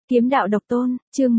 Kiếm đạo độc tôn, chương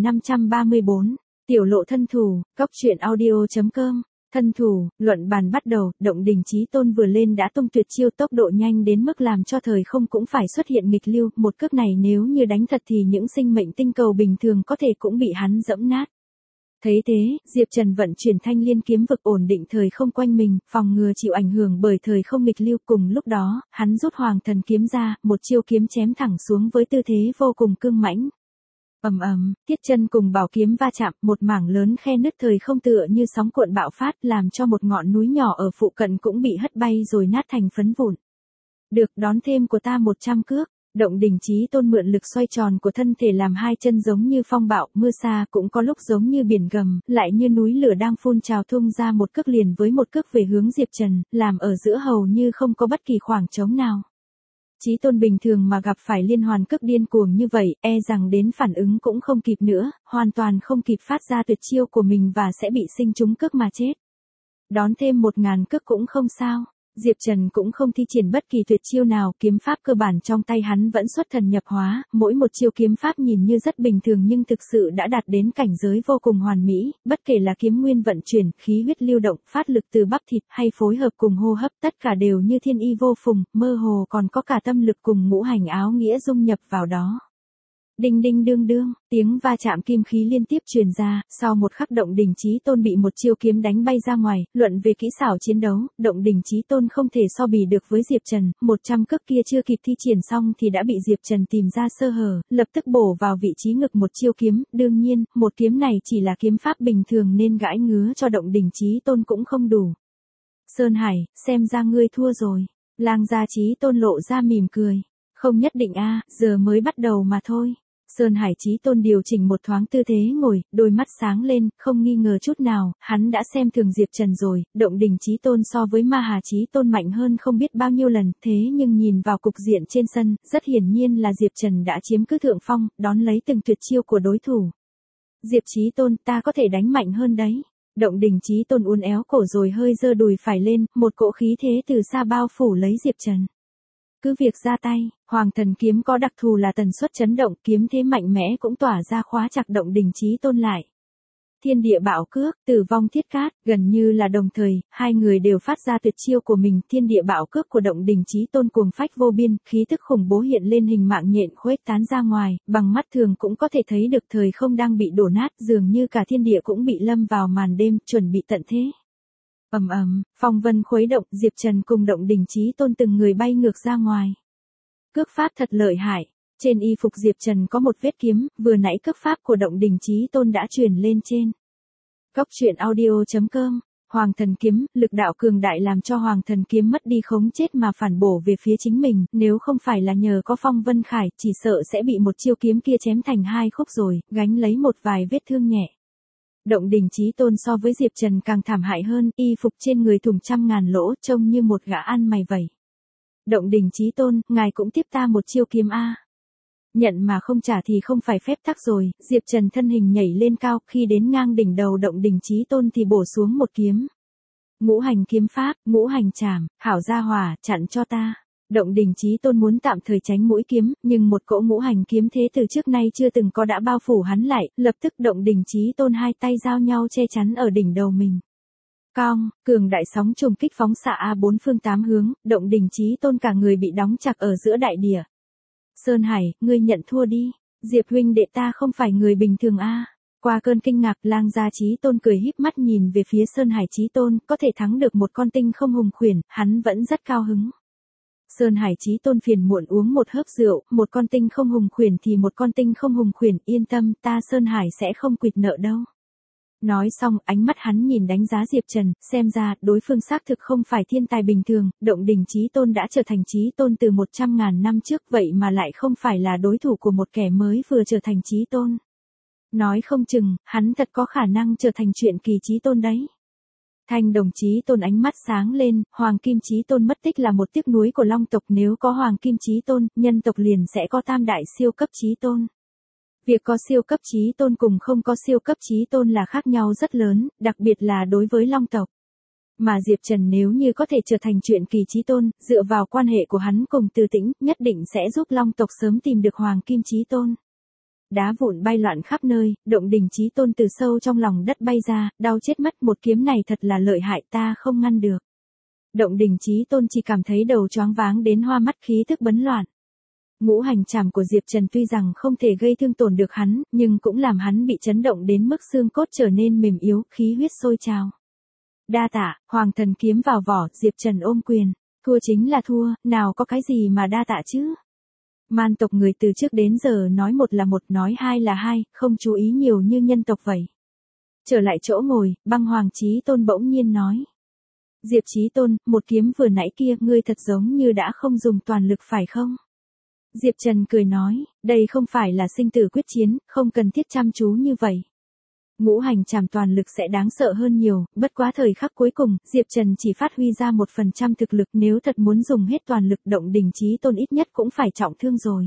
1534, tiểu lộ thân thủ, cóc truyện audio.com, thân thủ, luận bàn bắt đầu, Động Đình Chí Tôn vừa lên đã tung tuyệt chiêu tốc độ nhanh đến mức làm cho thời không cũng phải xuất hiện nghịch lưu, một cước này nếu như đánh thật thì những sinh mệnh tinh cầu bình thường có thể cũng bị hắn dẫm nát. Thấy thế, Diệp Trần vận chuyển thanh liên kiếm vực ổn định thời không quanh mình, phòng ngừa chịu ảnh hưởng bởi thời không nghịch lưu. Cùng lúc đó, hắn rút Hoàng Thần kiếm ra, một chiêu kiếm chém thẳng xuống với tư thế vô cùng cương mãnh. Ầm ầm, thiết chân cùng bảo kiếm va chạm, một mảng lớn khe nứt thời không tựa như sóng cuộn bạo phát, làm cho một ngọn núi nhỏ ở phụ cận cũng bị hất bay rồi nát thành phấn vụn. Được, đón thêm của ta 100 cước. Động Đình Chí Tôn mượn lực xoay tròn của thân thể làm hai chân giống như phong bạo, mưa sa, cũng có lúc giống như biển gầm, lại như núi lửa đang phun trào, tung ra một cước liền với một cước về hướng Diệp Trần, làm ở giữa hầu như không có bất kỳ khoảng trống nào. Chí Tôn bình thường mà gặp phải liên hoàn cước điên cuồng như vậy, e rằng đến phản ứng cũng không kịp nữa, hoàn toàn không kịp phát ra tuyệt chiêu của mình và sẽ bị sinh trúng cước mà chết. Đón thêm 1000 cước cũng không sao. Diệp Trần cũng không thi triển bất kỳ tuyệt chiêu nào, kiếm pháp cơ bản trong tay hắn vẫn xuất thần nhập hóa, mỗi một chiêu kiếm pháp nhìn như rất bình thường nhưng thực sự đã đạt đến cảnh giới vô cùng hoàn mỹ, bất kể là kiếm nguyên vận chuyển, khí huyết lưu động, phát lực từ bắp thịt hay phối hợp cùng hô hấp, tất cả đều như thiên y vô phùng, mơ hồ còn có cả tâm lực cùng ngũ hành áo nghĩa dung nhập vào đó. Đinh đinh đương đương, tiếng va chạm kim khí liên tiếp truyền ra, sau một khắc Động Đình Chí Tôn bị một chiêu kiếm đánh bay ra ngoài, luận về kỹ xảo chiến đấu, Động Đình Chí Tôn không thể so bì được với Diệp Trần, 100 cước kia chưa kịp thi triển xong thì đã bị Diệp Trần tìm ra sơ hở, lập tức bổ vào vị trí ngực một chiêu kiếm, đương nhiên, một kiếm này chỉ là kiếm pháp bình thường nên gãi ngứa cho Động Đình Chí Tôn cũng không đủ. Sơn Hải, xem ra ngươi thua rồi. Lang Gia Chí Tôn lộ ra mỉm cười. Không nhất định a, giờ mới bắt đầu mà thôi. Sơn Hải Chí Tôn điều chỉnh một thoáng tư thế ngồi, đôi mắt sáng lên, không nghi ngờ chút nào, hắn đã xem thường Diệp Trần rồi, Động Đình Chí Tôn so với Ma Hà Chí Tôn mạnh hơn không biết bao nhiêu lần, thế nhưng nhìn vào cục diện trên sân, rất hiển nhiên là Diệp Trần đã chiếm cứ thượng phong, đón lấy từng tuyệt chiêu của đối thủ. Diệp Chí Tôn, ta có thể đánh mạnh hơn đấy. Động Đình Chí Tôn uốn éo cổ rồi hơi giơ đùi phải lên, một cỗ khí thế từ xa bao phủ lấy Diệp Trần. Cứ việc ra tay, Hoàng Thần kiếm có đặc thù là tần suất chấn động, kiếm thế mạnh mẽ cũng tỏa ra khóa chặt Động Đình Chí Tôn lại. Thiên địa bạo cước, tử vong thiết cát, gần như là đồng thời, hai người đều phát ra tuyệt chiêu của mình, thiên địa bạo cước của Động Đình Chí Tôn cuồng phách vô biên, khí tức khủng bố hiện lên hình mạng nhện khuếch tán ra ngoài, bằng mắt thường cũng có thể thấy được thời không đang bị đổ nát, dường như cả thiên địa cũng bị lâm vào màn đêm, chuẩn bị tận thế. Ầm ầm, phong vân khuấy động, Diệp Trần cùng Động Đình Chí Tôn từng người bay ngược ra ngoài. Cước pháp thật lợi hại. Trên y phục Diệp Trần có một vết kiếm, vừa nãy cước pháp của Động Đình Chí Tôn đã truyền lên trên. Cóc truyện audio.com, Hoàng Thần kiếm, lực đạo cường đại làm cho Hoàng Thần kiếm mất đi khống chết mà phản bổ về phía chính mình, nếu không phải là nhờ có Phong Vân Khải, chỉ sợ sẽ bị một chiêu kiếm kia chém thành hai khúc rồi, gánh lấy một vài vết thương nhẹ. Động Đình Chí Tôn so với Diệp Trần càng thảm hại hơn, y phục trên người thủng 100.000 lỗ, trông như một gã ăn mày vậy. Động Đình Chí Tôn, ngài cũng tiếp ta một chiêu kiếm a. Nhận mà không trả thì không phải phép tắc rồi, Diệp Trần thân hình nhảy lên cao, khi đến ngang đỉnh đầu Động Đình Chí Tôn thì bổ xuống một kiếm. Ngũ hành kiếm pháp, ngũ hành trảm, hảo gia hỏa, chặn cho ta. Động Đình Chí Tôn muốn tạm thời tránh mũi kiếm, nhưng một cỗ ngũ hành kiếm thế từ trước nay chưa từng có đã bao phủ hắn lại, lập tức Động Đình Chí Tôn hai tay giao nhau che chắn ở đỉnh đầu mình. Cong, cường đại sóng trùng kích phóng xạ bốn phương tám hướng, Động Đình Chí Tôn cả người bị đóng chặt ở giữa đại địa. Sơn Hải, ngươi nhận thua đi, Diệp huynh đệ ta không phải người bình thường a. Qua cơn kinh ngạc, Lang Gia Chí Tôn cười híp mắt nhìn về phía Sơn Hải Chí Tôn, có thể thắng được một con tinh không hùng khuyển, hắn vẫn rất cao hứng. Sơn Hải Chí Tôn phiền muộn uống một hớp rượu, một con tinh không hùng khuyển thì một con tinh không hùng khuyển, yên tâm, ta Sơn Hải sẽ không quỵt nợ đâu. Nói xong, ánh mắt hắn nhìn đánh giá Diệp Trần, xem ra, đối phương xác thực không phải thiên tài bình thường, Động Đình Chí Tôn đã trở thành Chí Tôn từ 100.000 năm trước, vậy mà lại không phải là đối thủ của một kẻ mới vừa trở thành Chí Tôn. Nói không chừng, hắn thật có khả năng trở thành truyện kỳ Chí Tôn đấy. Thanh Đồng Chí Tôn ánh mắt sáng lên, Hoàng Kim Chí Tôn mất tích là một tiếc nuối của Long tộc, nếu có Hoàng Kim Chí Tôn, nhân tộc liền sẽ có tam đại siêu cấp Chí Tôn. Việc có siêu cấp Chí Tôn cùng không có siêu cấp Chí Tôn là khác nhau rất lớn, đặc biệt là đối với Long tộc. Mà Diệp Trần nếu như có thể trở thành truyện kỳ Chí Tôn, dựa vào quan hệ của hắn cùng Từ Tĩnh, nhất định sẽ giúp Long tộc sớm tìm được Hoàng Kim Chí Tôn. đá vụn bay loạn khắp nơi, Động Đình Chí Tôn từ sâu trong lòng đất bay ra, đau chết mất, một kiếm này thật là lợi hại, ta không ngăn được. Động Đình Chí Tôn chỉ cảm thấy đầu choáng váng đến hoa mắt, khí thức bấn loạn. Ngũ hành trảm của Diệp Trần tuy rằng không thể gây thương tổn được hắn, nhưng cũng làm hắn bị chấn động đến mức xương cốt trở nên mềm yếu, khí huyết sôi trào. Đa tạ, Hoàng Thần kiếm vào vỏ, Diệp Trần ôm quyền. Thua chính là thua, nào có cái gì mà đa tạ chứ. Man tộc người từ trước đến giờ nói một là một, nói hai là hai, không chú ý nhiều như nhân tộc vậy. Trở lại chỗ ngồi, Băng Hoàng Chí Tôn bỗng nhiên nói. Diệp Chí Tôn, một kiếm vừa nãy kia ngươi thật giống như đã không dùng toàn lực phải không? Diệp Trần cười nói, đây không phải là sinh tử quyết chiến, không cần thiết chăm chú như vậy. Ngũ hành trảm toàn lực sẽ đáng sợ hơn nhiều, bất quá thời khắc cuối cùng, Diệp Trần chỉ phát huy ra 1% thực lực, nếu thật muốn dùng hết toàn lực, Động Đình Chí Tôn ít nhất cũng phải trọng thương rồi.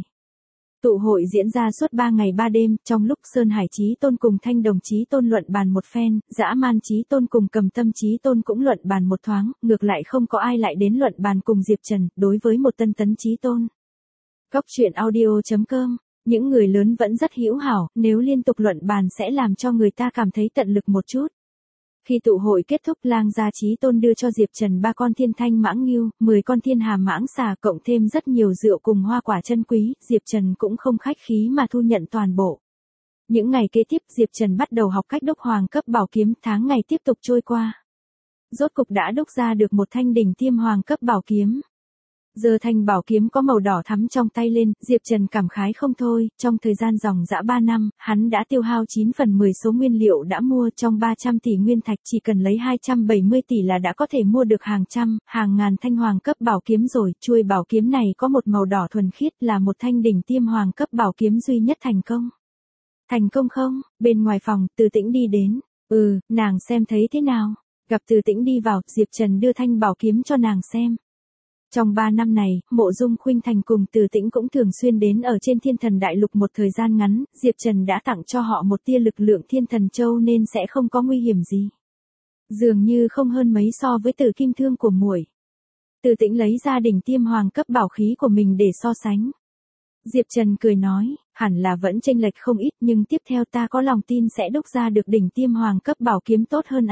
Tụ hội diễn ra suốt 3 ngày 3 đêm, trong lúc Sơn Hải Chí Tôn cùng Thanh Đồng Chí Tôn luận bàn một phen, Dã Man Chí Tôn cùng Cầm Tâm Chí Tôn cũng luận bàn một thoáng, ngược lại không có ai lại đến luận bàn cùng Diệp Trần, đối với một tân tấn Chí Tôn. Góc truyện audio.com. Những người lớn vẫn rất hữu hảo, nếu liên tục luận bàn sẽ làm cho người ta cảm thấy tận lực một chút. Khi tụ hội kết thúc, Lang Gia Chí Tôn đưa cho Diệp Trần 3 con thiên thanh mãng ngưu, 10 con thiên hà mãng xà, cộng thêm rất nhiều rượu cùng hoa quả chân quý, Diệp Trần cũng không khách khí mà thu nhận toàn bộ. Những ngày kế tiếp, Diệp Trần bắt đầu học cách đúc hoàng cấp bảo kiếm, tháng ngày tiếp tục trôi qua. Rốt cục đã đúc ra được một thanh đỉnh tiêm hoàng cấp bảo kiếm. Giờ thanh bảo kiếm có màu đỏ thắm trong tay lên, Diệp Trần cảm khái không thôi, trong thời gian dòng dã 3 năm, hắn đã tiêu hao 9 phần 10 số nguyên liệu đã mua, trong 300 tỷ nguyên thạch, chỉ cần lấy 270 tỷ là đã có thể mua được hàng trăm, hàng ngàn thanh hoàng cấp bảo kiếm rồi. Chuôi bảo kiếm này có một màu đỏ thuần khiết, là một thanh đỉnh tiêm hoàng cấp bảo kiếm duy nhất thành công. Thành công không? Bên ngoài phòng, Từ Tĩnh đi đến. Nàng xem thấy thế nào? Gặp Từ Tĩnh đi vào, Diệp Trần đưa thanh bảo kiếm cho nàng xem. Trong 3 năm này, Mộ Dung Khuynh Thành cùng Từ Tĩnh cũng thường xuyên đến ở trên Thiên Thần Đại Lục một thời gian ngắn, Diệp Trần đã tặng cho họ một tia lực lượng Thiên Thần Châu nên sẽ không có nguy hiểm gì. Dường như không hơn mấy so với Tử Kim Thương của muội. Từ Tĩnh lấy ra đỉnh tiêm hoàng cấp bảo khí của mình để so sánh. Diệp Trần cười nói, hẳn là vẫn chênh lệch không ít, nhưng tiếp theo ta có lòng tin sẽ đúc ra được đỉnh tiêm hoàng cấp bảo kiếm tốt hơn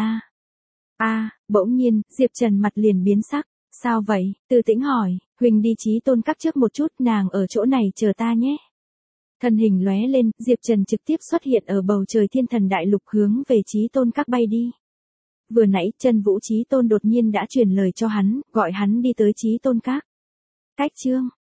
a. Bỗng nhiên, Diệp Trần mặt liền biến sắc. Sao vậy? Từ Tĩnh hỏi, Huỳnh đi Chí Tôn các trước một chút, nàng ở chỗ này chờ ta nhé. Thân hình lóe lên, Diệp Trần trực tiếp xuất hiện ở bầu trời Thiên Thần Đại Lục, hướng về Chí Tôn các bay đi. Vừa nãy, Chân Vũ Chí Tôn đột nhiên đã truyền lời cho hắn, gọi hắn đi tới Chí Tôn các. Cách chương